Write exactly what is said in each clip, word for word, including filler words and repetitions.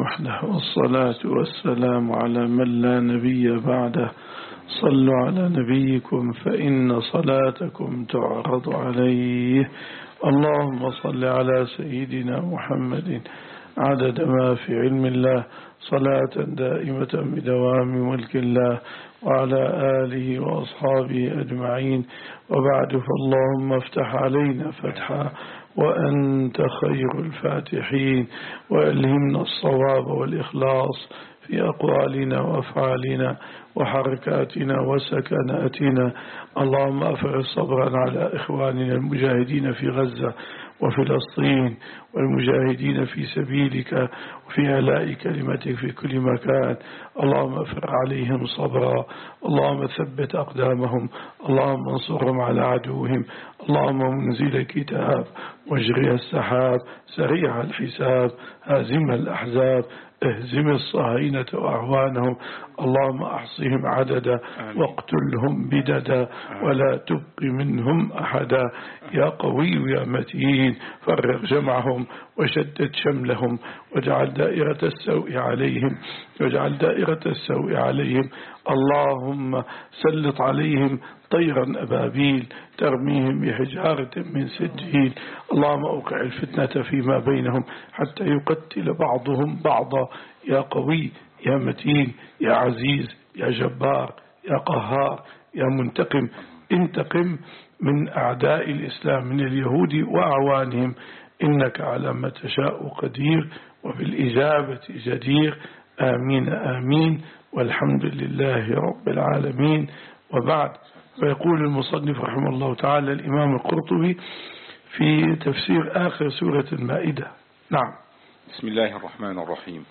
وحده، والصلاة والسلام على من لا نبي بعده. صلوا على نبيكم فإن صلاتكم تعرض عليه. اللهم صل على سيدنا محمد عدد ما في علم الله، صلاة دائمة بدوام ملك الله، وعلى آله وأصحابه أجمعين. وبعد، فاللهم افتح علينا فتحا وأنت خير الفاتحين، وألهمنا الصواب والإخلاص في أقوالنا وأفعالنا وحركاتنا وسكناتنا. اللهم أفرغ صبرا على إخواننا المجاهدين في غزة وفلسطين، والمجاهدين في سبيلك وفي علاء كلمتك في كل مكان. اللهم افرغ عليهم صبرا، اللهم ثبت أقدامهم، اللهم انصرهم على عدوهم. اللهم منزل الكتاب، مجري السحاب، سريع الحساب، هازم الأحزاب، اهزم الصهاينة وأعوانهم. اللهم أحصهم عددا واقتلهم بددا ولا تبق منهم أحدا. يا قوي يا متين، فرغ جمعهم وشدد شملهم، واجعل دائرة السوء عليهم واجعل دائرة السوء عليهم. اللهم سلط عليهم طيرا أبابيل ترميهم بحجارة من سجيل. اللهم أوقع الفتنة فيما بينهم حتى يقتل بعضهم بعضا. يا قوي يا متين يا عزيز يا جبار يا قهار يا منتقم، انتقم من أعداء الإسلام من اليهود وأعوانهم، إنك على ما تشاء قدير وبالإجابة جدير. آمين آمين، والحمد لله رب العالمين. وبعد، ويقول المصنف رحمه الله تعالى الإمام القرطبي في تفسير آخر سورة المائدة. نعم. بسم الله الرحمن الرحيم.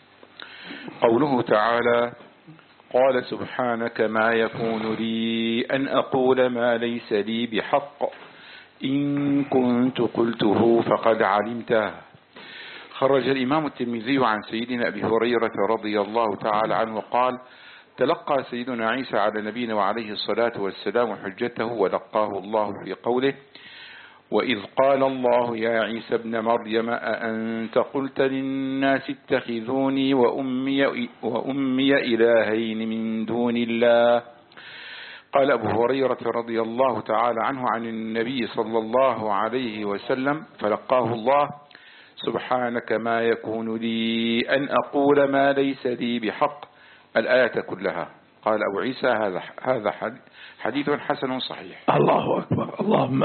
قوله تعالى: قال سبحانك ما يكون لي أن أقول ما ليس لي بحق، إن كنت قلته فقد علمته. خرج الإمام الترمذي عن سيدنا أبي هريرة رضي الله تعالى عنه قال: تلقى سيدنا عيسى على نبينا وعليه الصلاة والسلام حجته، ولقاه الله في قوله: وإذ قال الله يا عيسى ابن مريم أأنت قلت للناس اتخذوني وأمي, وأمي إلهين من دون الله. قال أبو هريرة رضي الله تعالى عنه عن النبي صلى الله عليه وسلم: فلقاه الله: سبحانك ما يكون لي أن أقول ما ليس لي بحق، الآية كلها. قال أبو عيسى: هذا هذا حديث حسن صحيح. الله أكبر. اللهم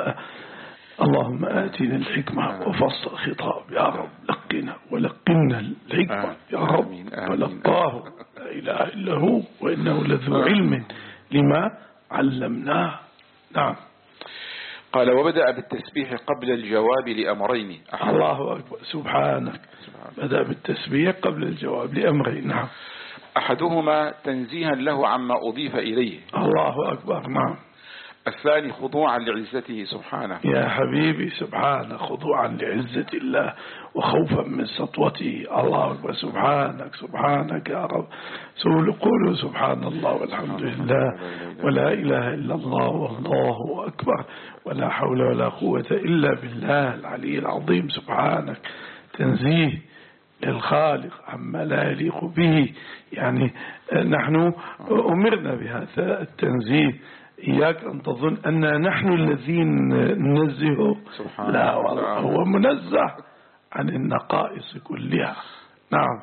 اللهم آتنا الحكمة وفصل الخطاب يا رب. لقنا ولقنا الحكمة يا رب. ولقاه لا إله إلا هو وإنه لذو علم لما علمناه. نعم. قال: وبدأ بالتسبيح قبل الجواب لأمرين. الله أكبر. سبحانك. بدأ بالتسبيح قبل الجواب لأمرين. نعم. أحدهما تنزيها له عما أضيف إليه. الله أكبر. نعم. الثاني خضوعا لعزته سبحانه. يا حبيبي سبحانه، خضوعا لعزة الله وخوفا من سطوته. الله أكبر. سبحانك سبحانك يا رب. قولوا سبحان الله والحمد لله ولا إله إلا الله والله أكبر، ولا حول ولا قوة إلا بالله العلي العظيم. سبحانك تنزيه للخالق عما لا يليق به. يعني نحن أمرنا بهذا التنزيه. إياك أن تظن أن نحن الذين ننزهه، لا والله هو منزه عن النقائص كلها. نعم.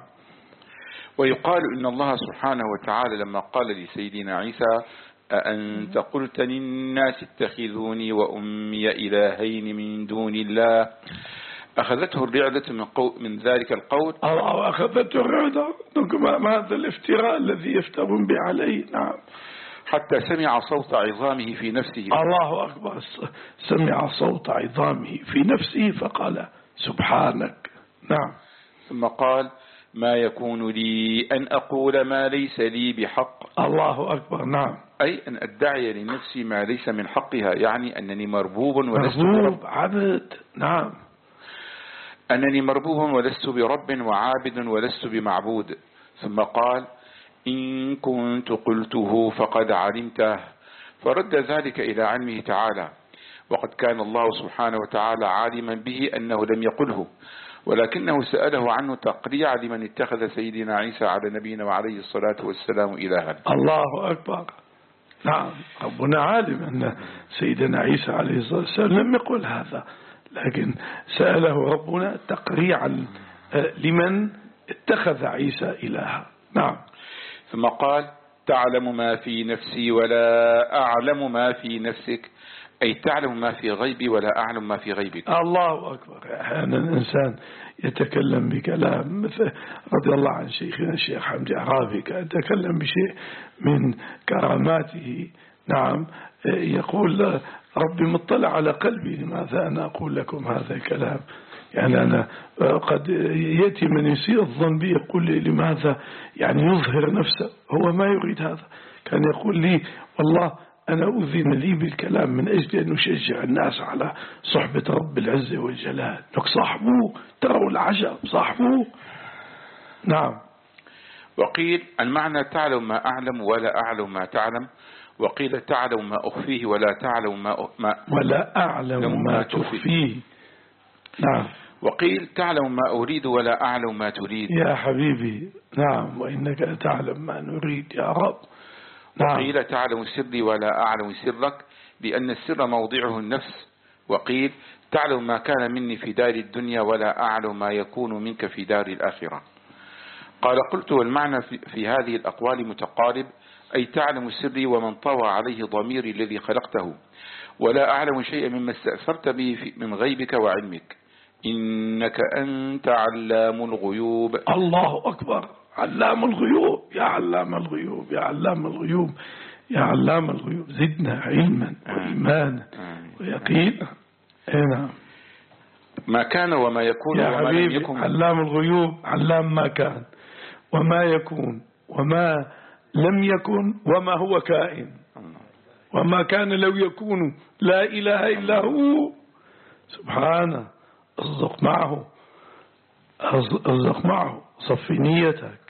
ويقال إن الله سبحانه وتعالى لما قال لسيدنا عيسى: أأنت قلت للناس اتخذوني وأمي إلهين من دون الله، أخذته الرعدة من, قو من ذلك القول. الله أخذته الرعدة. هذا الافتراء الذي يفترون به عليه. نعم. حتى سمع صوت عظامه في نفسه. الله أكبر. سمع صوت عظامه في نفسه فقال: سبحانك. نعم. ثم قال: ما يكون لي أن أقول ما ليس لي بحق. الله أكبر. نعم. أي أن أدعي لنفسي ما ليس من حقها، يعني أنني مربوب ولست مربوب عبد. نعم. أنني مربوب ولست برب، وعابد ولست بمعبود. ثم قال: إن كنت قلته فقد علمته، فرد ذلك إلى علمه تعالى، وقد كان الله سبحانه وتعالى عالما به أنه لم يقله، ولكنه سأله عنه تقريعا لمن اتخذ سيدنا عيسى على نبينا وعليه الصلاة والسلام إلها. الله أكبر. نعم، ربنا عالم أن سيدنا عيسى عليه الصلاة والسلام لم يقل هذا، لكن سأله ربنا تقريعا لمن اتخذ عيسى إلها. نعم. ثم قال تعلم ما في نفسي ولا أعلم ما في نفسك، أي تعلم ما في غيبي ولا أعلم ما في غيبك. الله أكبر. أحيانا الإنسان يتكلم بكلام مثل رضي الله عن شيخنا الشيخ حمدي عرابي، كان يتكلم بشيء من كراماته. نعم، يقول ربي مطلع على قلبي، لماذا أنا أقول لكم هذا الكلام؟ يعني أنا قد يأتي من يسيء الظن بي يقول لي لماذا يعني يظهر نفسه، هو ما يريد هذا. كان يقول لي والله أنا أذن لي بالكلام من أجل أن أشجع الناس على صحبة رب العزة والجلال. لك صاحبوه، تروا العجب، صاحبوه. نعم. وقيل المعنى تعلم ما أعلم ولا أعلم ما تعلم، وقيل تعلم ما أخفيه ولا تعلم ما, ما ولا أعلم ما تخفيه. نعم. وقيل تعلم ما أريد ولا أعلم ما تريد. يا حبيبي نعم، وإنك تعلم ما نريد يا رب. نعم. وقيل تعلم سري ولا أعلم سرك، لأن السر موضعه النفس. وقيل تعلم ما كان مني في دار الدنيا ولا أعلم ما يكون منك في دار الآخرة. قال قلت والمعنى في هذه الأقوال متقارب، أي تعلم سري ومن طوى عليه ضميري الذي خلقته، ولا أعلم شيئا مما استأثرت به من غيبك وعلمك، إنك أنت علام الغيوب. الله أكبر. علام الغيوب، يا علام الغيوب، يا علام الغيوب، يا علام الغيوب، زدنا علما وإيمانا ويقينا. نعم. ما كان وما يكون يا وما حبيبي لم يكن. علام الغيوب، علام ما كان وما يكون وما لم يكن وما هو كائن وما كان لو يكون، لا إله إلا هو سبحانه. اصدق معه، اصدق معه، صفي نيتك.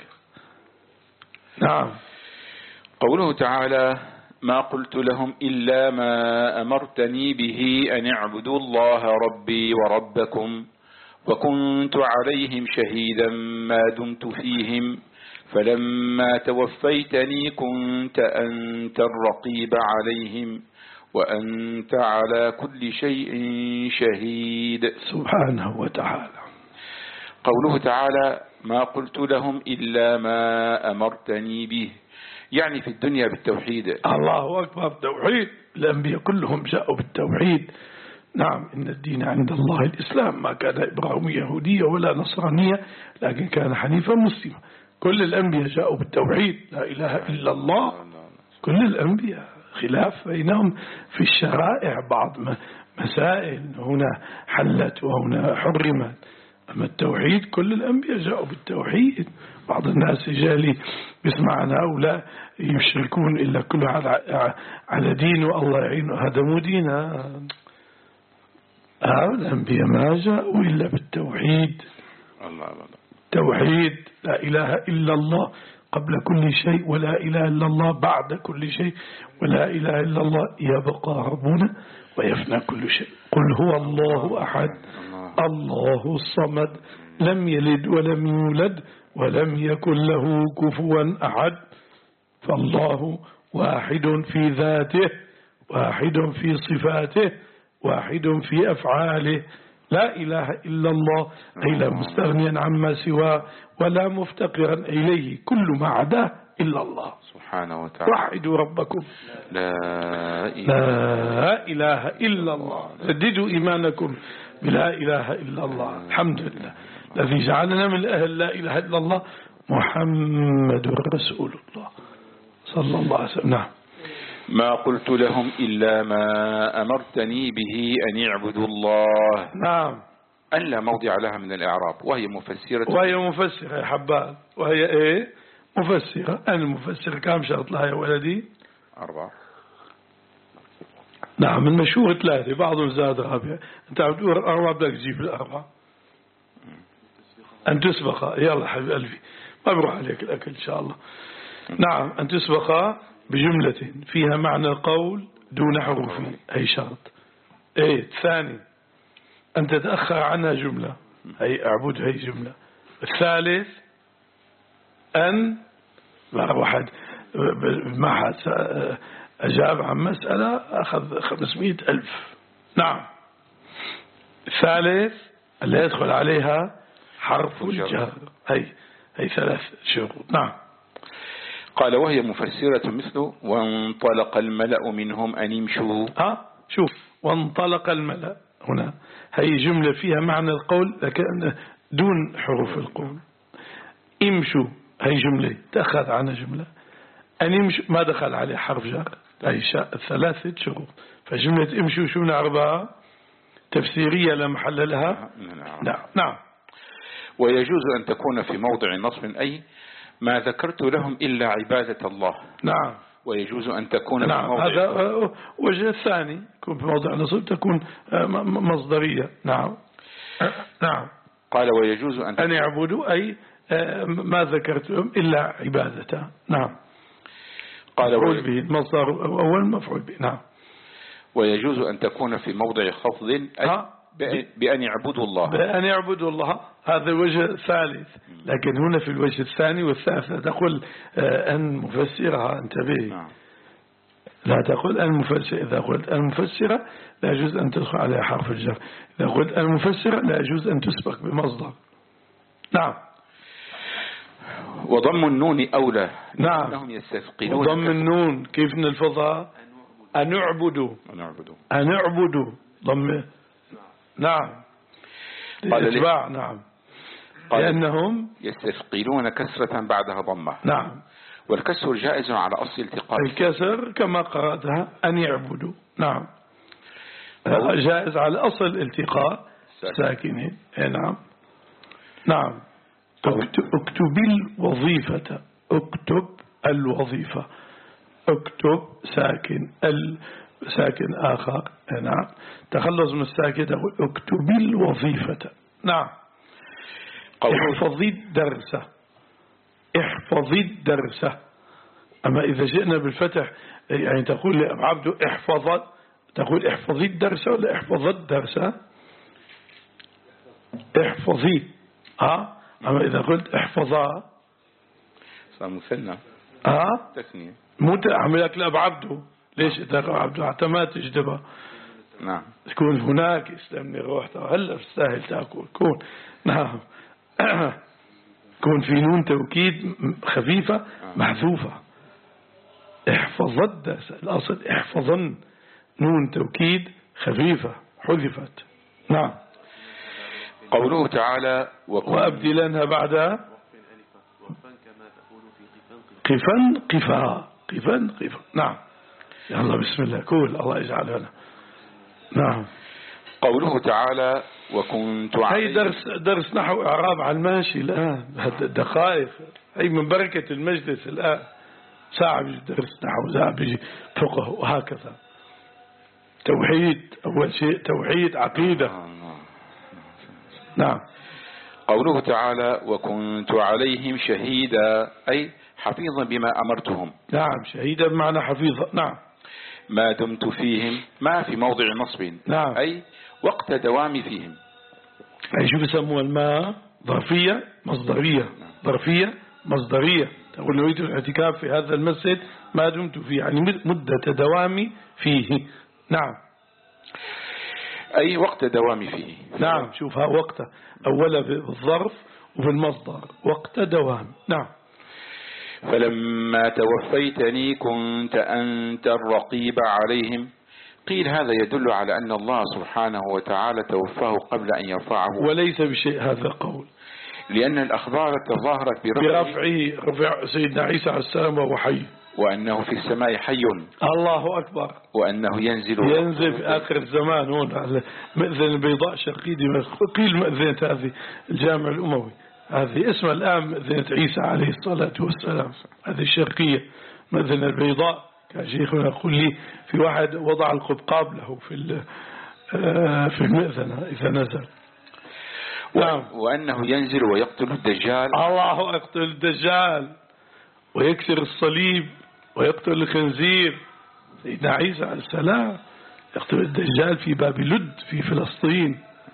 نعم. قوله تعالى ما قلت لهم إلا ما أمرتني به أن اعبدوا الله ربي وربكم وكنت عليهم شهيدا ما دمت فيهم فلما توفيتني كنت أنت الرقيب عليهم وأنت على كل شيء شهيد. سبحانه وتعالى. قوله تعالى ما قلت لهم إلا ما أمرتني به، يعني في الدنيا بالتوحيد. الله أكبر. التوحيد، الأنبياء كلهم جاءوا بالتوحيد. نعم، إن الدين عند الله الإسلام، ما كان إبراهيم يهودية ولا نصرانية، لكن كان حنيفا مسلما. كل الأنبياء جاءوا بالتوحيد، لا إله إلا الله. كل الأنبياء، خلاف بينهم في الشرائع، بعض مسائل هنا حلت وهنا حرمت، أما التوحيد كل الأنبياء جاءوا بالتوحيد. بعض الناس جالي بيسمعنا هؤلاء يشركون إلا كل على على دين والله يعينه هدموا دينا. الأنبياء ما جاءوا إلا بالتوحيد. الله الله. توحيد، لا إله إلا الله قبل كل شيء، ولا إله إلا الله بعد كل شيء، ولا إله إلا الله يبقى ربنا ويفنى كل شيء. قل هو الله أحد الله الصمد لم يلد ولم يولد ولم يكن له كفوا أحد. فالله واحد في ذاته، واحد في صفاته، واحد في أفعاله، لا إله إلا الله، أي لا مستغنيا عما سواه ولا مفتقرا إليه، كل ما عداه إلا الله سبحانه وتعالى. وحدوا ربكم لا إله, لا إله إلا الله. جددوا إيمانكم بلا إله إلا الله. الحمد لله الذي جعلنا من أهل لا إله إلا الله محمد رسول الله صلى الله عليه وسلم. نعم. ما قلت لهم إلا ما أمرتني به أن يعبدوا الله. نعم. أن لا موضع لها من الإعراب، وهي مفسرة. وهي مفسرة يا حباب. وهي إيه؟ مفسرة. أنا مفسرة كم شرط لها يا ولدي؟ أربعة. نعم، المشهور ثلاثة، بعضهم زاد رابعة. أنت عم تقول أربعة بدك تجيب الأربعة. أن تسبق، يلا حبيب قلبي ما بروح عليك الأكل إن شاء الله. نعم، أن تسبق بجملة فيها معنى القول دون حروف، أي شرط. إيه الثاني أن تتأخر عنها جملة هي اعبد هي جملة. الثالث أن واحد معهد أجاب عن مسألة أخذ خمسمائة ألف. نعم. الثالث اللي يدخل عليها حرف الجر. هي هي ثلاث شروط. نعم. قال وهي مفسرة مثل وانطلق الملأ منهم أن يمشوا. ها شوف وانطلق الملأ هنا هي جملة فيها معنى القول لكن دون حروف القول. امشوا هي جملة تأخذ عنها جملة. أن يمشوا ما دخل عليه حرف جر. هي ثلاثة شروط. فجملة امشوا شو نعربها تفسيرية لا محل لها. نعم. نعم. ويجوز أن تكون في موضع نصب أي ما ذكرت لهم إلا عبادة الله. نعم. ويجوز أن تكون نعم. في موضع هذا وجه الثاني يكون في موضع نصب تكون مصدرية. نعم. نعم. قال ويجوز أن أن يعبدوا أي ما ذكرت لهم إلا عبادته. نعم. قال مفعول به المصدر أول مفعول به. نعم. ويجوز أن تكون في موضع خفض أي بأن يعبدوا الله. بأن يعبدوا الله هذا الوجه الثالث. لكن هنا في الوجه الثاني والثالث لا تقول أن مفسرها انتبه. نعم. لا تقول المفسر. إذا قلت المفسرة لا يجوز أن تدخل عليها حرف الجر. إذا قلت المفسرة لا يجوز أن تسبق بمصدر. نعم. وضم النون أولى. نعم. أنهم يستثقلون. وضم النون كيف نلفظها أن يعبدوا. أن يعبدوا ضم. نعم. الاتباع. نعم. لأنهم يستثقلون كسرة بعدها ضمة. نعم. والكسر جائز على أصل التقاء. الكسر كما قرأتها أن يعبدوا. نعم. جائز على أصل التقاء ساكنين. نعم. نعم. اكتب الوظيفة. اكتب الوظيفة. اكتب ساكن ال ساكن آخر. نعم. تخلص من الساكن اكتب الوظيفة. نعم. احفظي الدرس. احفظي الدرس. أما إذا جئنا بالفتح يعني تقول لعبده احفظ تقول احفظي الدرس ولا احفظ الدرس. احفظي. ها أما إذا قلت احفظها صار مثنى. ها تثنية. مو تعمل لك لأب عبده. ليش تقول عبده حتى ما تجدبها. نعم. تكون هناك استمني روح هلا بالساهل تأكل كون. نعم. كون في نون توكيد خفيفة محذوفة. احفظ الدرس الأصل احفظن نون توكيد خفيفة حذفت. نعم. قوله تعالى وأبدلنها بعدها قفا قفا قفا قفا. نعم. يلا بسم الله كول الله يجعل لنا. نعم. قوله تعالى وكنت هي درس درس نحو إعراب على الماشي الآن دقائق. هي من بركة المجلس الآن ساعة بيجي درس نحو ساعة بيجي فقه وهكذا. توحيد أول شيء توحيد عقيدة. نعم. قوله تعالى وكنت عليهم شهيدا أي حفيظا بما أمرتهم. نعم. شهيدا بمعنى حفيظا. نعم. ما دمت فيهم ما في موضع نصب. نعم. أي وقت دوامي فيهم. أي شو بسموها الماء ظرفية مصدرية. ظرفية مصدرية. تقول نريد الاعتكاف في هذا المسجد ما دمت فيه يعني مدة دوامي فيه. نعم. أي وقت دوامي فيه. نعم. شوفها وقت أولا بالظرف وفي المصدر وقت دوام. نعم. فلما توفيتني كنت أنت الرقيب عليهم. قيل هذا يدل على أن الله سبحانه وتعالى توفاه قبل أن يرفعه. وليس بشيء هذا القول. لأن الأخبار تظاهرت برفعه, برفعه رفع سيدنا عيسى عليه السلام وهو حي. وأنه في السماء حي. الله أكبر. وأنه ينزل ينزل في آخر الزمان هون على مأذن البيضاء شرقيدي. قيل مأذنة هذه الجامع الأموي هذه اسمها الآن مأذنة عيسى عليه الصلاة والسلام. هذه الشرقية مأذنة البيضاء. كان شيخنا يقول لي في واحد وضع القبقاب له في في المأذنة إذا نزل. نعم. وأنه ينزل ويقتل الدجال. الله يقتل الدجال ويكسر الصليب ويقتل الخنزير. سيدنا عيسى عليه السلام يقتل الدجال في باب لد في فلسطين.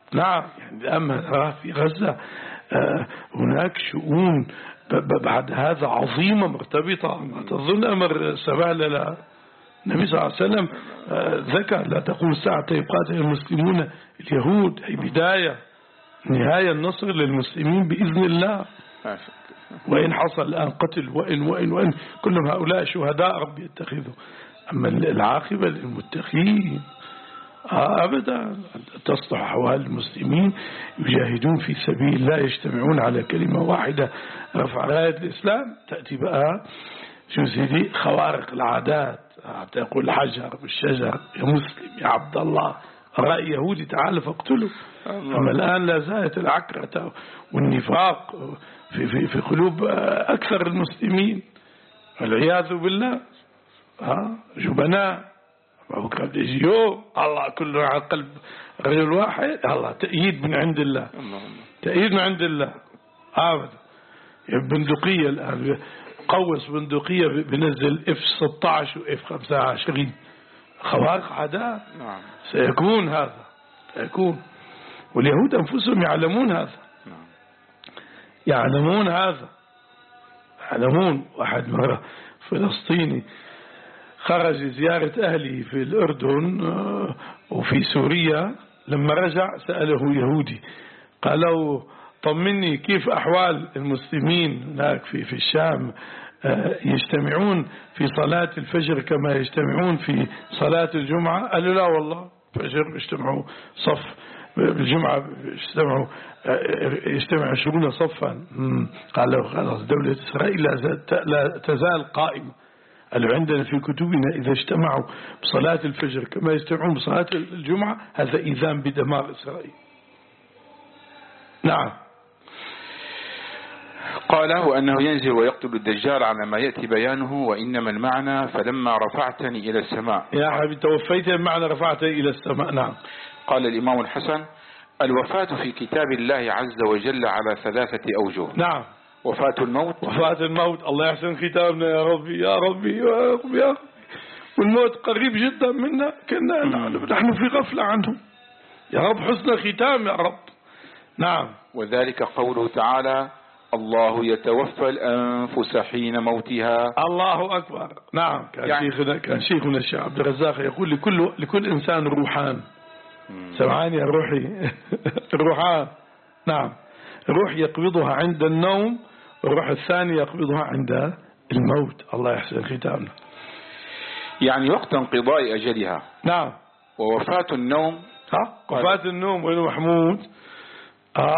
نعم يعني الآن في غزة هناك شؤون بعد هذا عظيمة مرتبطة، ما تظن أمر سهل. لا، النبي صلى الله عليه وسلم ذكر لا تقول ساعة يقاتل المسلمون اليهود، هي بداية نهاية النصر للمسلمين بإذن الله. وإن حصل الآن قتل وإن وإن وإن كلهم هؤلاء شهداء ربي يتخذوا، أما العاقبة للمتقين أبدا. تصلح أحوال المسلمين يجاهدون في سبيل الله، يجتمعون على كلمة واحدة رفع راية الإسلام. تأتي بقى شو سيدي خوارق العادات، تقول الحجر بالشجر يا مسلم يا عبد الله، رأي يهودي تعال فاقتله. أما الآن لا زالت العكرة والنفاق في, في, في قلوب أكثر المسلمين والعياذ بالله. ها جبناء بكرة يجي يوم الله كله على قلب رجل واحد، الله تأييد من عند الله، تأييد من عند الله أبدا. بندقية الآن قوس بندقية بنزل اف ستة عشر واف خمسة وعشرين، خوارق عادات. سيكون هذا سيكون، واليهود أنفسهم يعلمون هذا، يعلمون هذا يعلمون. واحد مرة فلسطيني خرج زيارة أهلي في الأردن وفي سوريا، لما رجع سأله يهودي قال له طمني كيف أحوال المسلمين هناك في في الشام، يجتمعون في صلاة الفجر كما يجتمعون في صلاة الجمعة؟ قال له لا والله، الفجر يجتمعوا صف، بالجمعة يجتمعوا يجتمع عشرون صفا. قال له خلاص دولة إسرائيل لا تزال قائمة. قالوا عندنا في كتبنا إذا اجتمعوا بصلاة الفجر كما يجتمعون بصلاة الجمعة هذا إذان بدمار إسرائيل. نعم. قاله أنه ينزل ويقتل الدجال على ما يأتي بيانه، وإنما المعنى فلما رفعتني إلى السماء. يا حبيبي توفيت المعنى رفعتني إلى السماء. نعم. قال الإمام الحسن الوفاة في كتاب الله عز وجل على ثلاثة أوجه. نعم. وفاة الموت، وفاة الموت، الله يحسن ختامنا يا ربي يا ربي يا ربي يا ربي. والموت قريب جدا منا، كنا نحن في غفلة عنه. يا رب حسن ختام يا رب. نعم. وذلك قوله تعالى الله يتوفى الأنفس حين موتها. الله أكبر. نعم. كان يعني شيخنا كان شيخنا الشيخ عبد الرزاق يقول لكل لكل إنسان روحان. سمعاني يا روحي روحان. نعم. روح يقبضها عند النوم، والروح الثاني يقبضها عند الموت. الله يحسن ختامنا. يعني وقت انقضاء أجلها. نعم. ووفاة النوم، ها وفاة النوم وين محمود؟ ها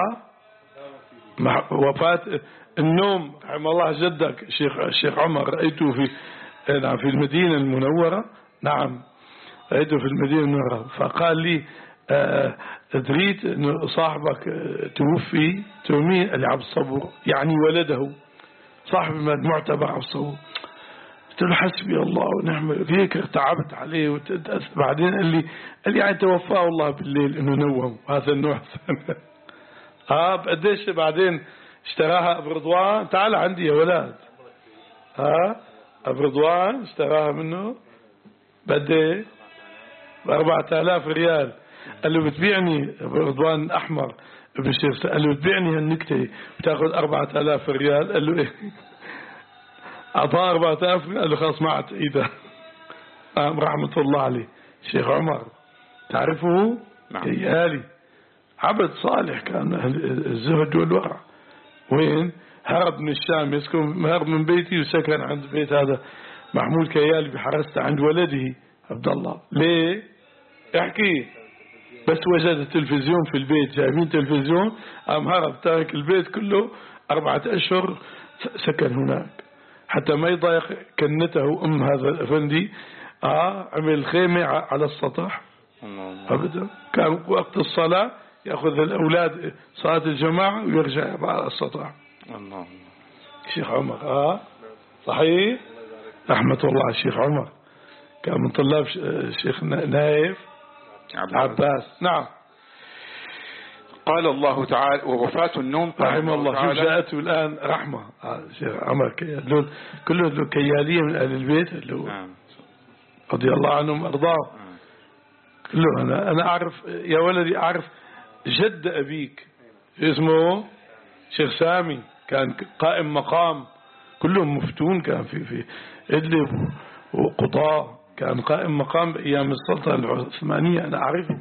وفاة النوم رحمه الله جدك الشيخ الشيخ عمر، رأيته في نعم في المدينة المنورة. نعم رأيته في المدينة المنورة، فقال لي آه دريت أن صاحبك توفي تومي اللي عبد الصبور، يعني ولده صاحب المجموعة تبع عبد الصبور. قلت له حسبي الله ونعم هيك، تعبت عليه وتأثر. بعدين قال لي قال لي يعني توفاه الله بالليل انه نوم. هذا النوع ها بقديش بعدين اشتراها ابو رضوان، تعال عندي يا ولاد. ها ابو رضوان اشتراها منه بدي ب أربعة آلاف ريال. قال له بتبيعني ابو رضوان احمر ابن الشيخ، قال له بتبيعني هالنكته بتاخذ أربعة آلاف ريال؟ قال له ايه؟ أعطاه أربعة آلاف. قال له خلاص ما عاد إيده. رحمة الله عليه الشيخ عمر، تعرفه؟ نعم. كيالي عبد صالح كان الزهد والورع. وين هرب من الشام، يسكن هرب من بيتي وسكن عند بيت هذا محمود كيالي بحرسته عند ولده عبد الله. ليه؟ احكي. بس وجد التلفزيون في البيت، جايبين تلفزيون، قام هرب تارك البيت كله أربعة أشهر سكن هناك حتى ما يضايق كنته أم هذا الأفندي. آه عمل خيمة على السطح أبدا. كان وقت الصلاة يأخذ الأولاد صلاة الجماعة ويرجع على السطح. الله. الشيخ عمر آه صحيح رحمة الله على الشيخ عمر، كان من طلاب الشيخ نايف عباس. نعم. قال الله تعالى ووفاة النوم رحمه الله. شوف جاءته الآن رحمة الشيخ عمر كيال كله كيالية من أهل البيت اللي رضي الله عنهم أرضاه كله. أنا أنا أعرف يا ولدي، أعرف جد أبيك اسمه شيخ سامي كان قائم مقام، كلهم مفتون، كان في في إدلب وقضاء، كان قائم مقام بأيام السلطنة العثمانية. أنا أعرفه،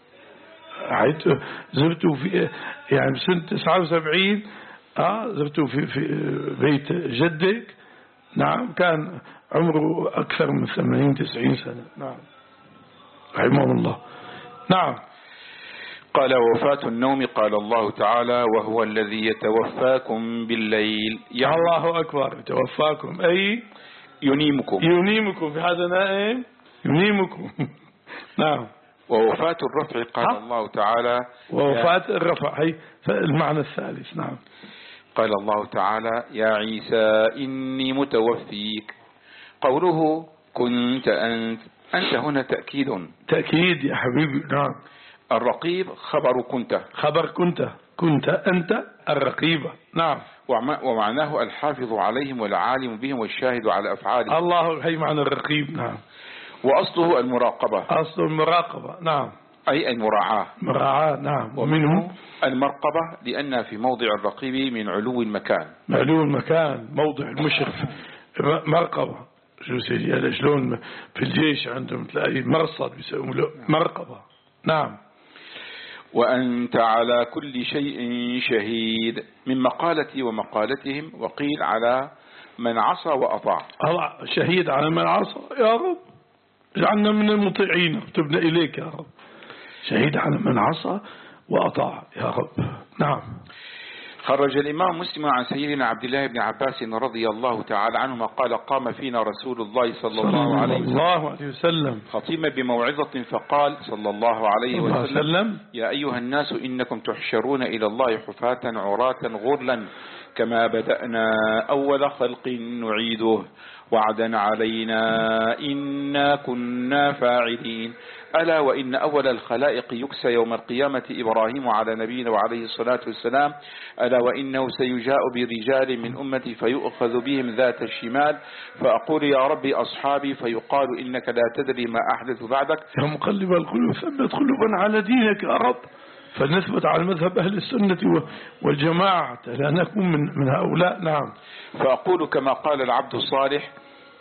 زرته في يعني سنة تسعة وسبعين، آه زرته في في بيت جدك. نعم كان عمره أكثر من ثمانين تسعين سنة. نعم رحمه الله. نعم. قال وفاة النوم قال الله تعالى وهو الذي يتوفاكم بالليل. يعني الله أكبر، يتوفاكم أي ينيمكم، ينيمكم في هذا نائم ينيمكم. نعم. ووفاة الرفع قال الله تعالى ووفاة الرفع هي المعنى الثالث. نعم. قال الله تعالى يا عيسى إني متوفيك. قوله كنت أنت، أنت هنا تأكيد. تأكيد يا حبيبي. نعم. الرقيب خبر كنت، خبر كنت، كنت أنت الرقيبة. نعم. ومعناه الحافظ عليهم والعالم بهم والشاهد على أفعالهم. الله هي معنى الرقيب. نعم. وأصله المراقبة. أصل المراقبة. نعم. أي المراعاة. مراعاة. نعم. ومنه المرقبة لأنها في موضع الرقيب من علو المكان. علو المكان موضع المشرف. مرقبة شو سيدي شلون في الجيش عندهم تلاقي مرصد بيسموه له مرقبة. نعم. وأنت على كل شيء شهيد من مقالتي ومقالتهم، وقيل على من عصى وأطاع. الله شهيد على من عصى يا رب، اجعلنا من المطيعين، اكتبنا إليك يا رب. شهيد على من عصى وأطاع يا رب. نعم. خرج الإمام مسلم عن سيدنا عبد الله بن عباس رضي الله تعالى عنهما قال قام فينا رسول الله صلى الله عليه وسلم, الله عليه وسلم خطيما بموعظة فقال صلى الله عليه وسلم يا أيها الناس إنكم تحشرون إلى الله حفاة عراة غرلا كما بدأنا أول خلق نعيده وعدا علينا إنا كنا فاعلين. ألا وإن أول الخلائق يكسى يوم القيامة إبراهيم على نبينا وعليه الصلاة والسلام. ألا وإنه سيجاء برجال من أمتي فيؤخذ بهم ذات الشمال فأقول يا ربي أصحابي فيقال إنك لا تدري ما أحدث بعدك. يا مقلب القلوب ثبت قلوبنا على دينك يا رب، فنثبت على مذهب أهل السنة والجماعة لا نكون من, من هؤلاء. نعم. فأقول كما قال العبد الصالح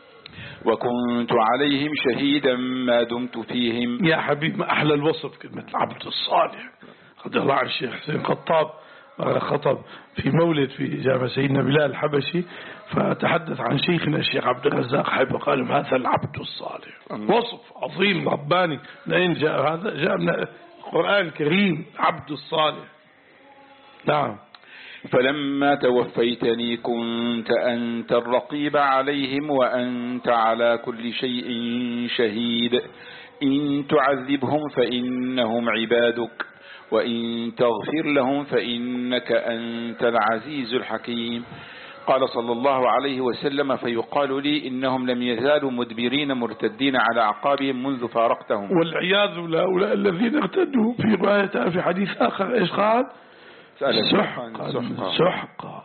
وكنت عليهم شهيدا ما دمت فيهم. يا حبيب ما أحلى الوصف كلمة العبد الصالح. رضي الله عن الشيخ حسين قطاب خطب في مولد في جامع سيدنا بلال الحبشي، فتحدث عن شيخنا الشيخ عبد الرزاق حبه قال هذا العبد الصالح. وصف عظيم رباني. لأين جاء هذا؟ جاء من القرآن الكريم عبد الصالح. نعم. فلما توفيتني كنت أنت الرقيب عليهم وأنت على كل شيء شهيد. إن تعذبهم فإنهم عبادك وإن تغفر لهم فإنك أنت العزيز الحكيم. قال صلى الله عليه وسلم فيقال لي إنهم لم يزالوا مدبرين مرتدين على أعقابهم منذ فارقتهم. والعياذ لهؤلاء الذين ارتدوا. في رواية في حديث آخر إيش قال؟ سحقا سحقا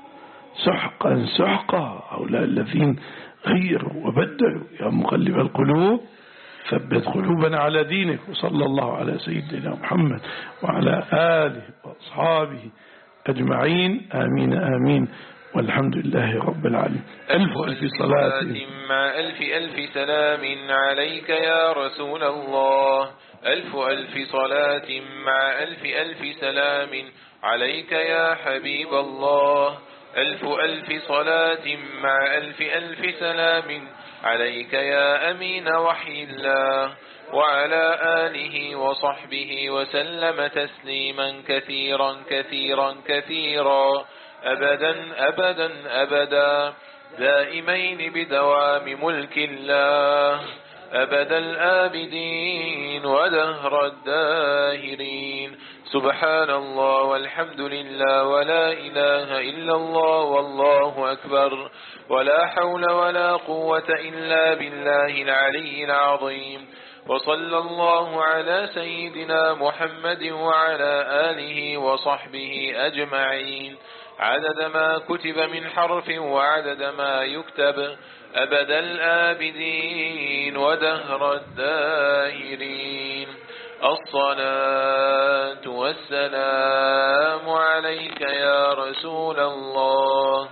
سحقا سحقا. هؤلاء الذين غيروا وبدلوا. يا مقلب القلوب ثبت قلوبنا على دينك. وصلى الله على سيدنا محمد وعلى آله وأصحابه أجمعين. آمين آمين والحمد لله رب العالمين. ألف ألف صلاة مع ألف ألف سلام عليك يا رسول الله. ألف ألف صلاة مع ألف ألف سلام عليك يا حبيب الله. ألف ألف صلاة مع ألف ألف سلام عليك يا أمين وحي الله وعلى آله وصحبه وسلم تسليما كثيرا كثيرا كثيرا أبدا أبدا أبدا دائمين بدوام ملك الله أبد الآبدين ودهر الداهرين. سبحان الله والحمد لله ولا إله إلا الله والله أكبر ولا حول ولا قوة إلا بالله العلي العظيم. وصلى الله على سيدنا محمد وعلى آله وصحبه أجمعين عدد ما كتب من حرف وعدد ما يكتب أبد الآبدين ودهر الداهرين. الصلاة والسلام عليك يا رسول الله.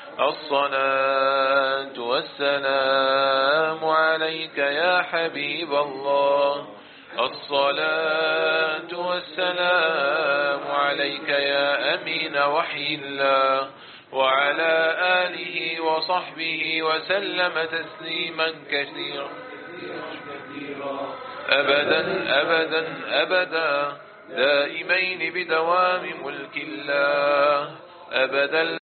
الصلاة والسلام عليك يا حبيب الله. الصلاة والسلام عليك يا أمين وحي الله، وعلى آله وصحبه وسلم تسليما كثيرا أبدا أبدا أبدا دائمين بدوام ملك الله أبدا.